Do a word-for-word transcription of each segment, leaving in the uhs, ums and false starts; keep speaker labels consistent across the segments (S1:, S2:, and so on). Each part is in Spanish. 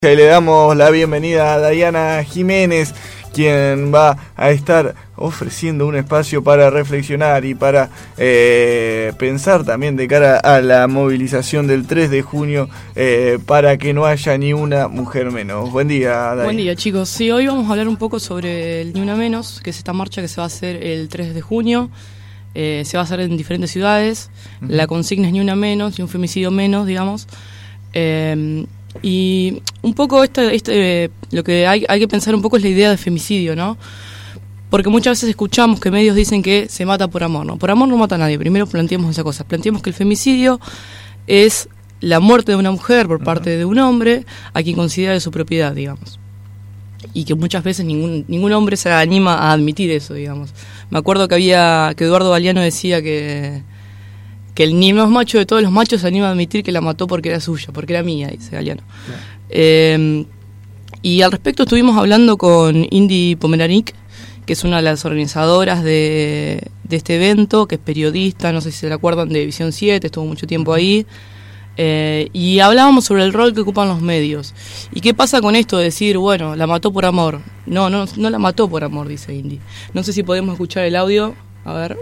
S1: Le damos la bienvenida a Dayana Jiménez, quien va a estar ofreciendo un espacio para reflexionar y para eh, pensar también de cara a la movilización del tres de junio eh, para que no haya ni una mujer menos. Buen día, Dayana.
S2: Buen día, chicos. Sí, hoy vamos a hablar un poco sobre el Ni Una Menos, que es esta marcha que se va a hacer el tres de junio. Eh, se va a hacer en diferentes ciudades. Uh-huh. La consigna es Ni Una Menos y un femicidio menos, digamos. Eh, Y un poco este, este, lo que hay, hay que pensar un poco es la idea de femicidio, ¿no? Porque muchas veces escuchamos que medios dicen que se mata por amor, ¿no? Por amor no mata a nadie. Primero planteemos esa cosa. Planteemos que el femicidio es la muerte de una mujer por parte de un hombre a quien considera de su propiedad, digamos. Y que muchas veces ningún ningún hombre se anima a admitir eso, digamos. Me acuerdo que había que Eduardo Galeano decía que... que el ni más macho de todos los machos se anima a admitir que la mató porque era suya, porque era mía, dice Galeano. Yeah. Eh, y al respecto estuvimos hablando con Indy Pomeranic, que es una de las organizadoras de, de este evento, que es periodista, no sé si se la acuerdan, de Visión siete, estuvo mucho tiempo ahí. Eh, y hablábamos sobre el rol que ocupan los medios. ¿Y qué pasa con esto de decir, bueno, la mató por amor? No, no, no la mató por amor, dice Indy. No sé si podemos escuchar el audio, a ver...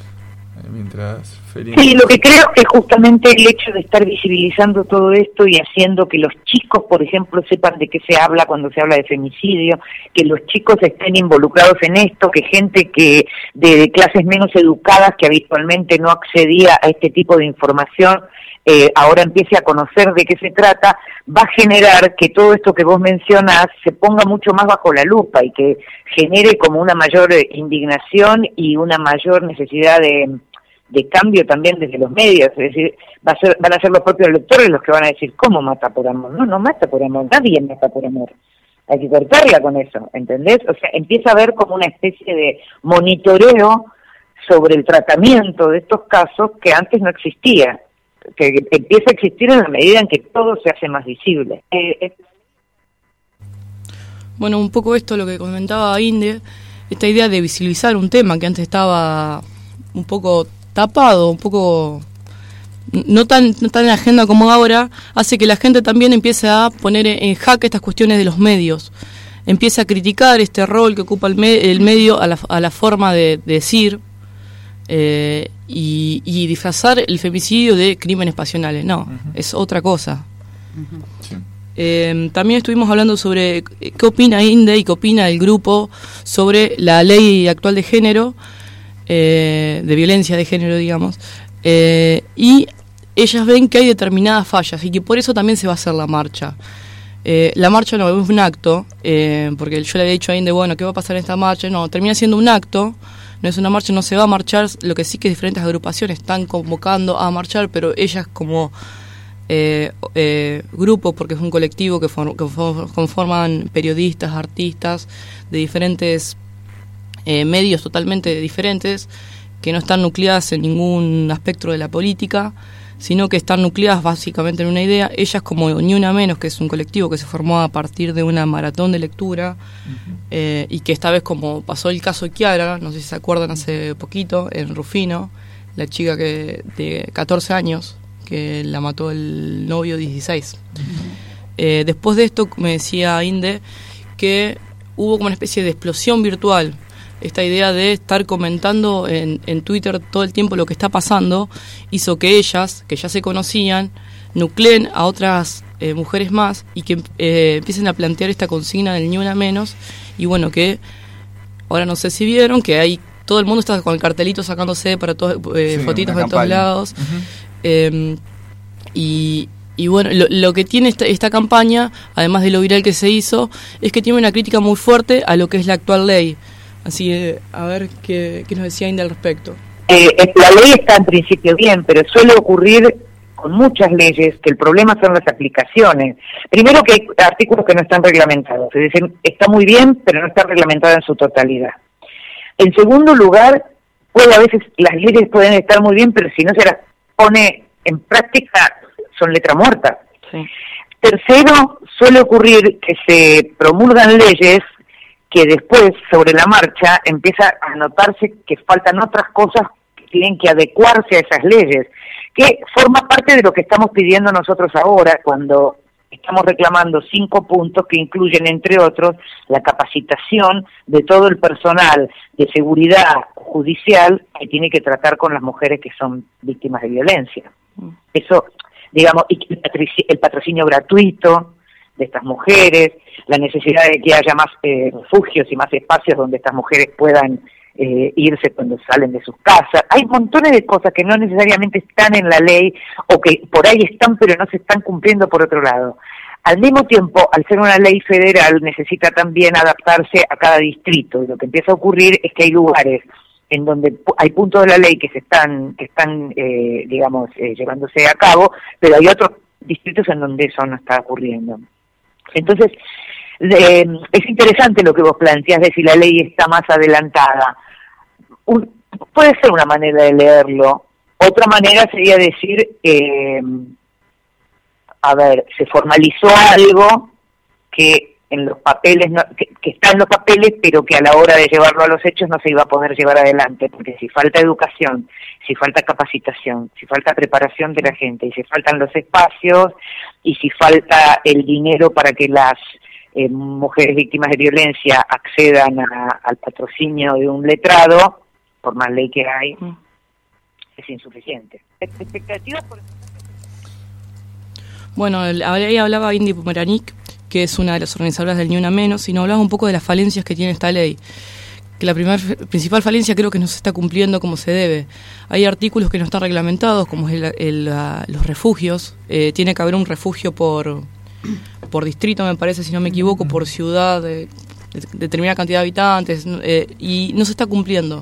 S1: Mientras
S3: Sí, lo que creo es justamente el hecho de estar visibilizando todo esto y haciendo que los chicos, por ejemplo, sepan de qué se habla cuando se habla de femicidio, que los chicos estén involucrados en esto, que gente que de, de clases menos educadas que habitualmente no accedía a este tipo de información, eh, ahora empiece a conocer de qué se trata, va a generar que todo esto que vos mencionás se ponga mucho más bajo la lupa y que genere como una mayor indignación y una mayor necesidad de... de cambio también desde los medios, es decir, va a ser, van a ser los propios lectores los que van a decir, ¿cómo mata por amor? No, no mata por amor, nadie mata por amor. Hay que cortarla con eso, ¿entendés? O sea, empieza a haber como una especie de monitoreo sobre el tratamiento de estos casos que antes no existía, que empieza a existir en la medida en que todo se hace más visible. Eh, eh.
S2: Bueno, un poco esto lo que comentaba Inde, esta idea de visibilizar un tema que antes estaba un poco tapado, un poco no tan no tan en la agenda como ahora, hace que la gente también empiece a poner en jaque estas cuestiones de los medios, empieza a criticar este rol que ocupa el, me, el medio a la, a la forma de, de decir eh, y, y disfrazar el femicidio de crímenes pasionales. No, uh-huh. Es otra cosa. Uh-huh. Sí. Eh, también estuvimos hablando sobre qué opina Inde y qué opina el grupo sobre la ley actual de género, Eh, de violencia de género, digamos, eh, y ellas ven que hay determinadas fallas y que por eso también se va a hacer la marcha. Eh, la marcha no es un acto, eh, porque yo le había dicho a Inde, bueno, ¿qué va a pasar en esta marcha? No, termina siendo un acto, no es una marcha, no se va a marchar, lo que sí que diferentes agrupaciones están convocando a marchar, pero ellas como eh, eh, grupo, porque es un colectivo que, for, que for, conforman periodistas, artistas de diferentes Eh, medios totalmente diferentes, que no están nucleadas en ningún aspecto de la política, sino que están nucleadas básicamente en una idea. Ellas, como Ni Una Menos, que es un colectivo que se formó a partir de una maratón de lectura, uh-huh. eh, y que esta vez, como pasó el caso de Chiara, no sé si se acuerdan, hace poquito, en Rufino, la chica que de catorce años, que la mató el novio dieciséis. Uh-huh. Eh, después de esto, me decía Inde, que hubo como una especie de explosión virtual. Esta idea de estar comentando en, en Twitter todo el tiempo lo que está pasando hizo que ellas, que ya se conocían, nucleen a otras eh, mujeres más y que eh, empiecen a plantear esta consigna del Ni Una Menos. Y bueno, que ahora no sé si vieron que hay todo el mundo está con el cartelito sacándose para todos eh, sí, fotitos de todos lados. Uh-huh. eh, y Y bueno, lo, lo que tiene esta, esta campaña, además de lo viral que se hizo, es que tiene una crítica muy fuerte a lo que es la actual ley. Así que, a ver, ¿qué, qué nos decía Inda al respecto?
S3: Eh, la ley está en principio bien, pero suele ocurrir con muchas leyes que el problema son las aplicaciones. Primero que hay artículos que no están reglamentados, es decir, está muy bien, pero no está reglamentada en su totalidad. En segundo lugar, puede a veces las leyes pueden estar muy bien, pero si no se las pone en práctica, son letra muerta. Sí. Tercero, suele ocurrir que se promulgan leyes que después, sobre la marcha, empieza a notarse que faltan otras cosas que tienen que adecuarse a esas leyes, que forma parte de lo que estamos pidiendo nosotros ahora, cuando estamos reclamando cinco puntos que incluyen, entre otros, la capacitación de todo el personal de seguridad judicial que tiene que tratar con las mujeres que son víctimas de violencia. Eso, digamos, y el patrocinio, el patrocinio gratuito de estas mujeres, la necesidad de que haya más eh, refugios y más espacios donde estas mujeres puedan eh, irse cuando salen de sus casas. Hay montones de cosas que no necesariamente están en la ley o que por ahí están pero no se están cumpliendo por otro lado. Al mismo tiempo, al ser una ley federal, necesita también adaptarse a cada distrito, y lo que empieza a ocurrir es que hay lugares en donde hay puntos de la ley que se están, que están eh, digamos, eh, llevándose a cabo, pero hay otros distritos en donde eso no está ocurriendo. Entonces, eh, es interesante lo que vos planteás de si la ley está más adelantada. Un, puede ser una manera de leerlo. Otra manera sería decir, eh, a ver, se formalizó algo que en los papeles, no, que, que está en los papeles, pero que a la hora de llevarlo a los hechos no se iba a poder llevar adelante, porque si falta educación, si falta capacitación, si falta preparación de la gente, y si faltan los espacios, y si falta el dinero para que las eh, mujeres víctimas de violencia accedan a, al patrocinio de un letrado, por más ley que hay, mm. es insuficiente. ¿Expectativas por...
S2: Bueno, ahí hablaba Indy Pomeranik, que es una de las organizadoras del Ni Una Menos, y nos hablaba un poco de las falencias que tiene esta ley. Que la primer, principal falencia creo que no se está cumpliendo como se debe. Hay artículos que no están reglamentados, como es el, el, la, los refugios. Eh, tiene que haber un refugio por, por distrito, me parece, si no me equivoco, por ciudad, de, de determinada cantidad de habitantes, eh, y no se está cumpliendo.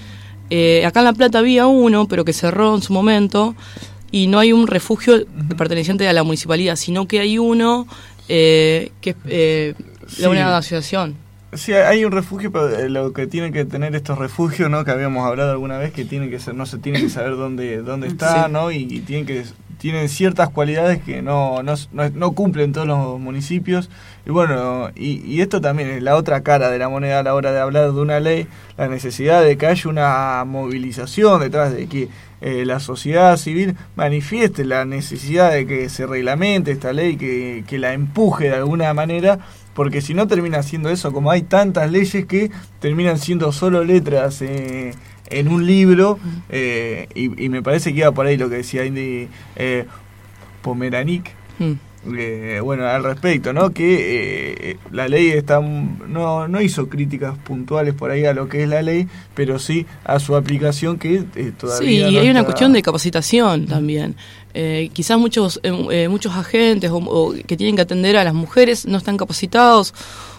S2: Eh, acá en La Plata había uno, pero que cerró en su momento, y no hay un refugio perteneciente a la municipalidad, sino que hay uno eh, que es eh,
S1: sí.
S2: la una asociación.
S1: Sí, hay un refugio, pero lo que tienen que tener estos refugios, ¿no? Que habíamos hablado alguna vez, que tienen que ser, no se tiene que saber dónde dónde está, sí. ¿no? Y, y tienen que tienen ciertas cualidades que no no, no no cumplen todos los municipios. Y bueno, y, y esto también es la otra cara de la moneda a la hora de hablar de una ley, la necesidad de que haya una movilización detrás, de que eh, la sociedad civil manifieste la necesidad de que se reglamente esta ley, que, que la empuje de alguna manera, porque si no termina siendo eso, como hay tantas leyes que terminan siendo solo letras eh, en un libro, eh, y, y me parece que iba por ahí lo que decía Indy eh, Pomeranik, mm. eh, bueno, al respecto, ¿no? Que eh, la ley está no, no hizo críticas puntuales por ahí a lo que es la ley, pero sí a su aplicación, que eh, todavía
S2: sí, y
S1: no
S2: hay
S1: está...
S2: una cuestión de capacitación también. Eh, quizás muchos eh, muchos agentes o, o que tienen que atender a las mujeres no están capacitados,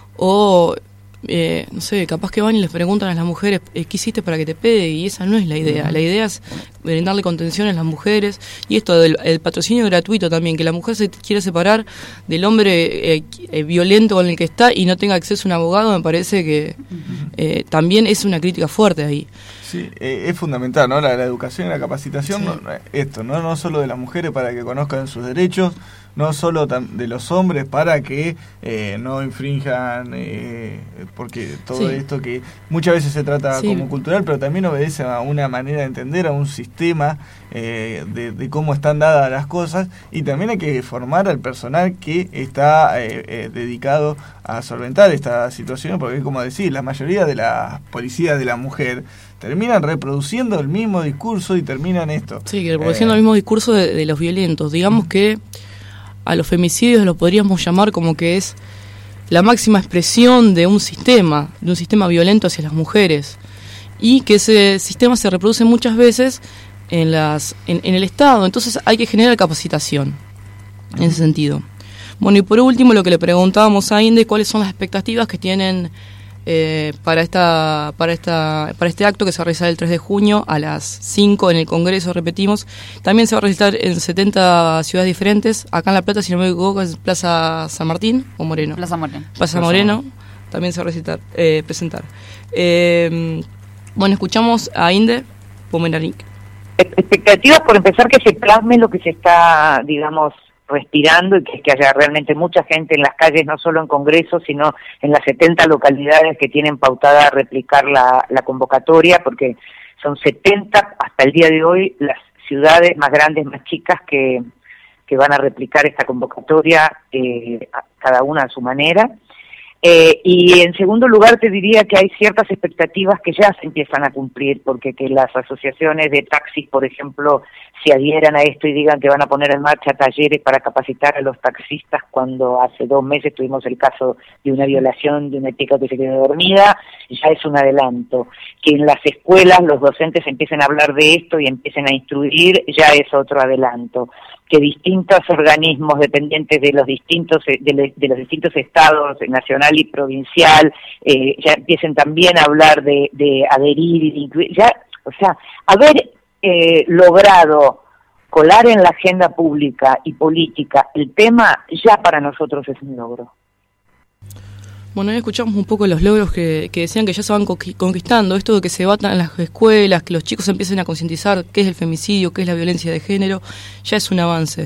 S2: o eh, no sé, capaz que van y les preguntan a las mujeres eh, ¿qué hiciste para que te pegue? Y esa no es la idea. La idea es brindarle contención a las mujeres, y esto del el patrocinio gratuito también, que la mujer se quiera separar del hombre eh, eh, violento con el que está y no tenga acceso a un abogado, me parece que eh, también es una crítica fuerte ahí.
S1: Sí, eh, es fundamental, ¿no? La, la educación y la capacitación,
S2: sí.
S1: no, esto, ¿no? No solo de las mujeres para que conozcan sus derechos, no solo tam- de los hombres para que eh, no infrinjan, eh, porque todo
S2: sí.
S1: esto que muchas veces se trata
S2: sí.
S1: como cultural, pero también obedece a una manera de entender, a un sistema eh, de, de cómo están dadas las cosas, y también hay que formar al personal que está eh, eh, dedicado a solventar esta situación, porque como decís, la mayoría de las policías de la mujer terminan reproduciendo el mismo discurso y terminan esto.
S2: Sí, reproduciendo
S1: eh,
S2: el mismo discurso de, de los violentos. Digamos que a los femicidios lo podríamos llamar como que es la máxima expresión de un sistema, de un sistema violento hacia las mujeres, y que ese sistema se reproduce muchas veces en las en, en el Estado. Entonces hay que generar capacitación en ese sentido. Bueno, y por último, lo que le preguntábamos a Inde, ¿cuáles son las expectativas que tienen eh, para esta para esta para este acto que se va a realizar el tres de junio a las cinco en el Congreso? Repetimos, también se va a realizar en setenta ciudades diferentes. Acá en La Plata, si no me equivoco, es Plaza San Martín o Moreno.
S4: Plaza Moreno.
S2: Plaza, Plaza
S4: Moreno,
S2: Moreno también se va a recitar, eh, presentar. Eh, bueno, escuchamos a Inde Pomeranik.
S3: Expectativas, por empezar, que se plasme lo que se está, digamos, respirando, y que, que haya realmente mucha gente en las calles, no solo en Congreso, sino en las setenta localidades que tienen pautada a replicar la, la convocatoria, porque son setenta hasta el día de hoy las ciudades más grandes, más chicas que, que van a replicar esta convocatoria, eh, a, cada una a su manera. Eh, y en segundo lugar te diría que hay ciertas expectativas que ya se empiezan a cumplir, porque que las asociaciones de taxis, por ejemplo, se adhieran a esto y digan que van a poner en marcha talleres para capacitar a los taxistas, cuando hace dos meses tuvimos el caso de una violación de una chica que se quedó dormida, ya es un adelanto. Que en las escuelas los docentes empiecen a hablar de esto y empiecen a instruir, ya es otro adelanto. Que distintos organismos dependientes de los distintos de, de los distintos estados, nacional y provincial, eh, ya empiecen también a hablar de, de adherir y de incluir, ya, o sea, haber eh, logrado colar en la agenda pública y política el tema, ya para nosotros es un logro.
S2: Bueno, hoy escuchamos un poco los logros que, que decían que ya se van conquistando, esto de que se debatan en las escuelas, que los chicos empiecen a concientizar qué es el femicidio, qué es la violencia de género, ya es un avance.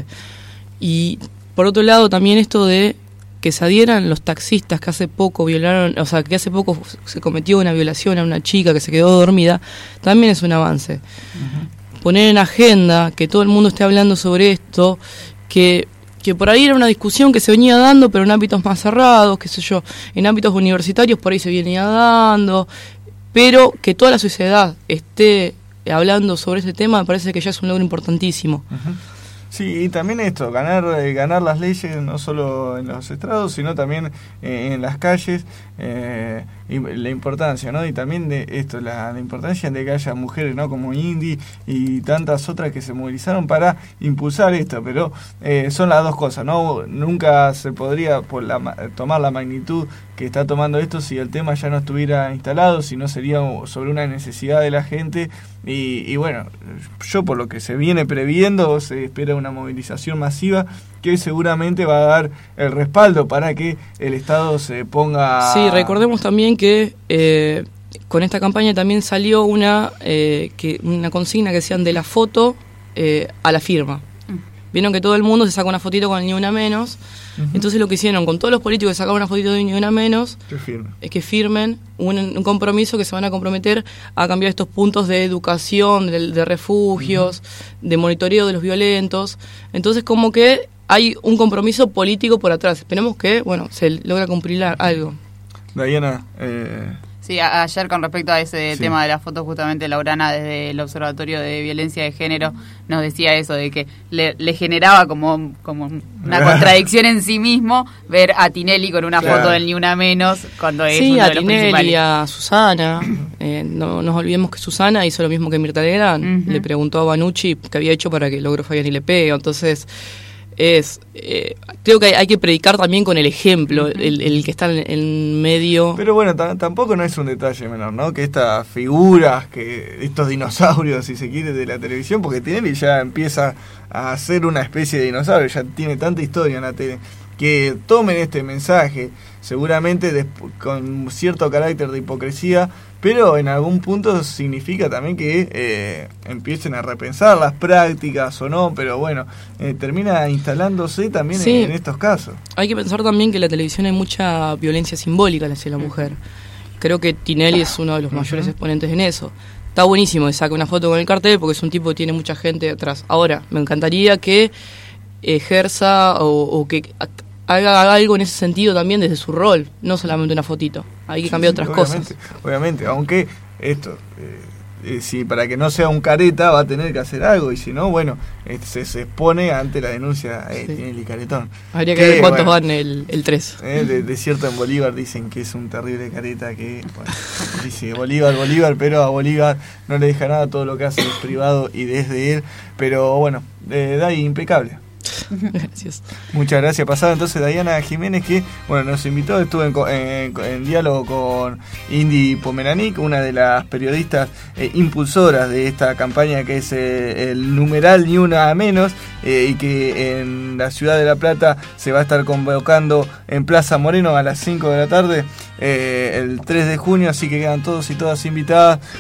S2: Y por otro lado también esto de que se adhieran los taxistas que hace poco violaron, o sea, que hace poco se cometió una violación a una chica que se quedó dormida, también es un avance. Uh-huh. Poner en agenda, que todo el mundo esté hablando sobre esto, que... que por ahí era una discusión que se venía dando, pero en ámbitos más cerrados, qué sé yo, en ámbitos universitarios por ahí se venía dando, pero que toda la sociedad esté hablando sobre ese tema me parece que ya es un logro importantísimo.
S1: Uh-huh. Sí, y también esto, ganar eh, ganar las leyes no solo en los estrados, sino también eh, en las calles, eh, y la importancia, ¿no? Y también de esto, la, la importancia de que haya mujeres, ¿no? Como Indy y tantas otras que se movilizaron para impulsar esto, pero eh, son las dos cosas, ¿no? Nunca se podría por la, tomar la magnitud que está tomando esto si el tema ya no estuviera instalado, si no sería sobre una necesidad de la gente. Y, y bueno, yo por lo que se viene previendo, se espera una movilización masiva que seguramente va a dar el respaldo para que el Estado se ponga...
S2: Sí, recordemos también que eh, con esta campaña también salió una, eh, que, una consigna que decían de la foto eh, a la firma. Vieron que todo el mundo se saca una fotito con el Ni Una Menos. Uh-huh. Entonces lo que hicieron con todos los políticos que sacaron una fotito de Ni Una Menos es que firmen un, un compromiso que se van a comprometer a cambiar estos puntos de educación, de, de refugios, uh-huh. de monitoreo de los violentos. Entonces como que hay un compromiso político por atrás. Esperemos que, bueno, se logra cumplir algo.
S1: Diana, eh...
S4: Sí, a- ayer con respecto a ese
S1: sí.
S4: tema de la foto, justamente Laurana desde el Observatorio de Violencia de Género nos decía eso, de que le, le generaba como, como una contradicción en sí mismo ver a Tinelli con una claro. foto del Ni Una Menos, cuando es
S2: sí,
S4: uno
S2: a
S4: de los
S2: Tinelli,
S4: principales.
S2: a Susana, eh, no nos olvidemos que Susana hizo lo mismo que Mirta Legrand, uh-huh. le preguntó a Banucci qué había hecho para que el logro Fabiani le pegue, entonces... es eh, creo que hay, hay que predicar también con el ejemplo, el, el que está en, en medio.
S1: Pero bueno, t- tampoco no es un detalle menor, ¿no? Que estas figuras, que estos dinosaurios, si se quiere, de la televisión, porque Tinelli ya empieza a ser una especie de dinosaurio, ya tiene tanta historia en la tele, que tomen este mensaje, seguramente desp- con cierto carácter de hipocresía, pero en algún punto significa también que eh, empiecen a repensar las prácticas o no, pero bueno, eh, termina instalándose también sí. en, en estos casos.
S2: Hay que pensar también que en la televisión hay mucha violencia simbólica hacia la mujer. Creo que Tinelli es uno de los mayores uh-huh. exponentes en eso. Está buenísimo que saque una foto con el cartel porque es un tipo que tiene mucha gente atrás. Ahora, me encantaría que ejerza o, o que haga algo en ese sentido también desde su rol, no solamente una fotito. Hay que cambiar sí, sí, otras
S1: obviamente,
S2: cosas.
S1: Obviamente, aunque esto, eh, eh, si para que no sea un careta va a tener que hacer algo, y si no, bueno, eh, se, se expone ante la denuncia eh, sí. Tinelli Caretón.
S2: Habría que, que ver cuántos bueno, van el, el tres.
S1: Eh, de, de cierto en Bolívar dicen que es un terrible careta que, bueno, dice Bolívar, Bolívar, pero a Bolívar no le deja nada, todo lo que hace es privado y desde él, pero bueno, eh, da impecable.
S2: Gracias.
S1: Muchas gracias. Pasada entonces Diana Jiménez, que bueno nos invitó, estuve en, en, en diálogo con Indy Pomeranic, una de las periodistas eh, impulsoras de esta campaña que es eh, el numeral Ni Una Menos, eh, y que en la ciudad de La Plata se va a estar convocando en Plaza Moreno a las cinco de la tarde, eh, el tres de junio, así que quedan todos y todas invitadas.